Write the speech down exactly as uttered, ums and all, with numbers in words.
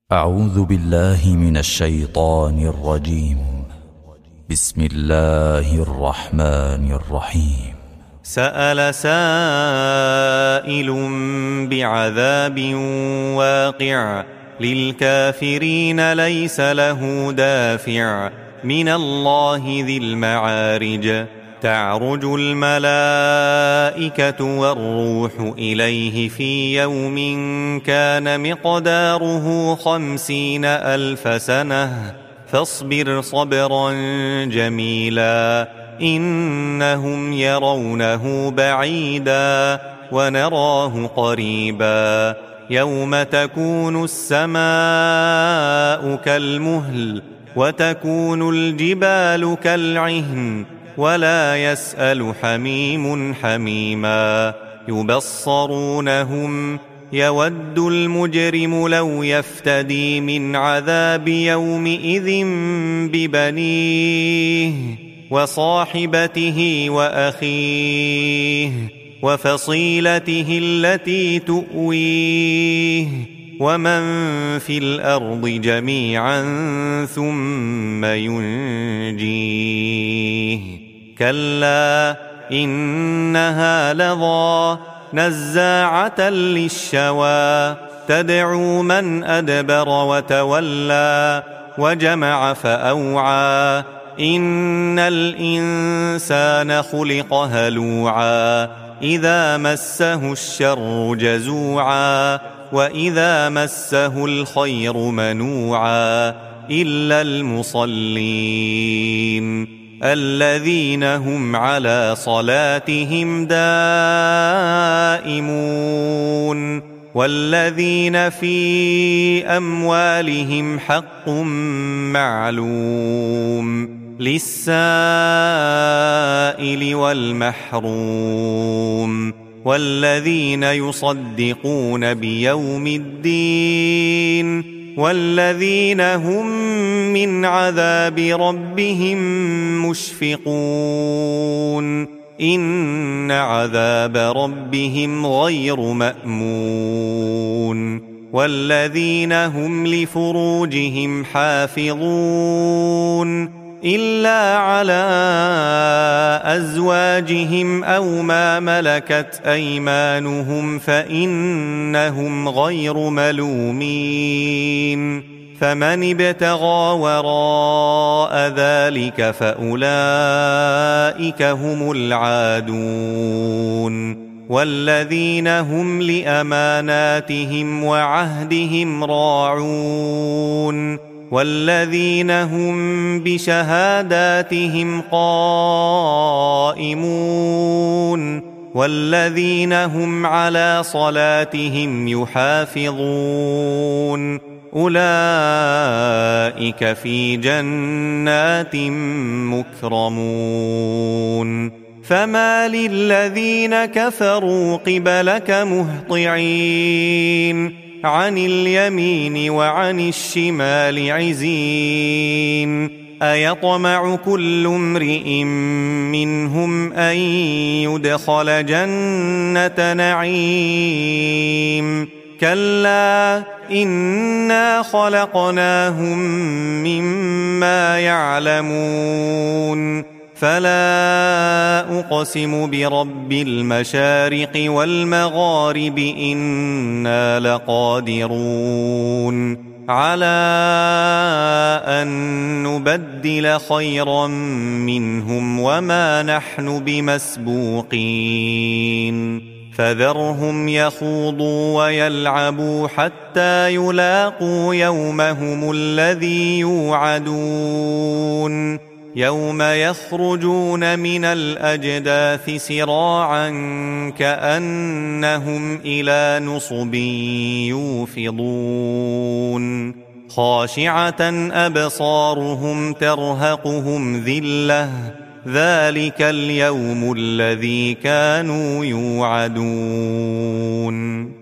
أعوذ بالله من الشيطان الرجيم. بسم الله الرحمن الرحيم. سأل سائل بعذاب واقع للكافرين ليس له دافع من الله ذي المعارج تعرج الملائكة والروح إليه في يوم كان مقداره خمسين ألف سنة فاصبر صبرا جميلا إنهم يرونه بعيدا ونراه قريبا يوم تكون السماء كالمهل وتكون الجبال كالعهن ولا يسأل حميم حميما يبصرونهم يود المجرم لو يفتدي من عذاب يومئذ ببنيه وصاحبته وأخيه وفصيلته التي تؤويه ومن في الأرض جميعا ثم ينجيه كلا إنها لظى نزاعة للشوى تدعو من أدبر وتولى وجمع فأوعى إن الإنسان خلق هلوعا إذا مسه الشر جزوعا وإذا مسه الخير منوعا إلا المصلين الذين هم على صلاتهم دائمون والذين في أموالهم حق معلوم للسائل والمحروم والذين يصدقون بيوم الدين والذين هم من عذاب ربهم مشفقون إن عذاب ربهم غير مأمون والذين هم لفروجهم حافظون إلا على أزواجهم أو ما ملكت أيمانهم فإنهم غير ملومين فمن ابتغى وراء ذلك فأولئك هم العادون والذين هم لأماناتهم وعهدهم راعون والذين هم بشهاداتهم قائمون والذين هم على صلاتهم يحافظون أولئك في جنات مكرمون فما للذين كفروا قبلك مهطعين عن اليمين وعن الشمال عزين أيطمع كل امرئ منهم أن يدخل جنة نعيم كلا إنا خلقناهم مما يعلمون فلا أقسم برب المشارق والمغارب إنا لقادرون على أن نبدل خيرا منهم وما نحن بمسبوقين فذرهم يخوضوا ويلعبوا حتى يلاقوا يومهم الذي يوعدون يوم يخرجون من الأجداث سراعا كأنهم إلى نصب يوفضون خاشعة أبصارهم ترهقهم ذلة ذلك اليوم الذي كانوا يوعدون.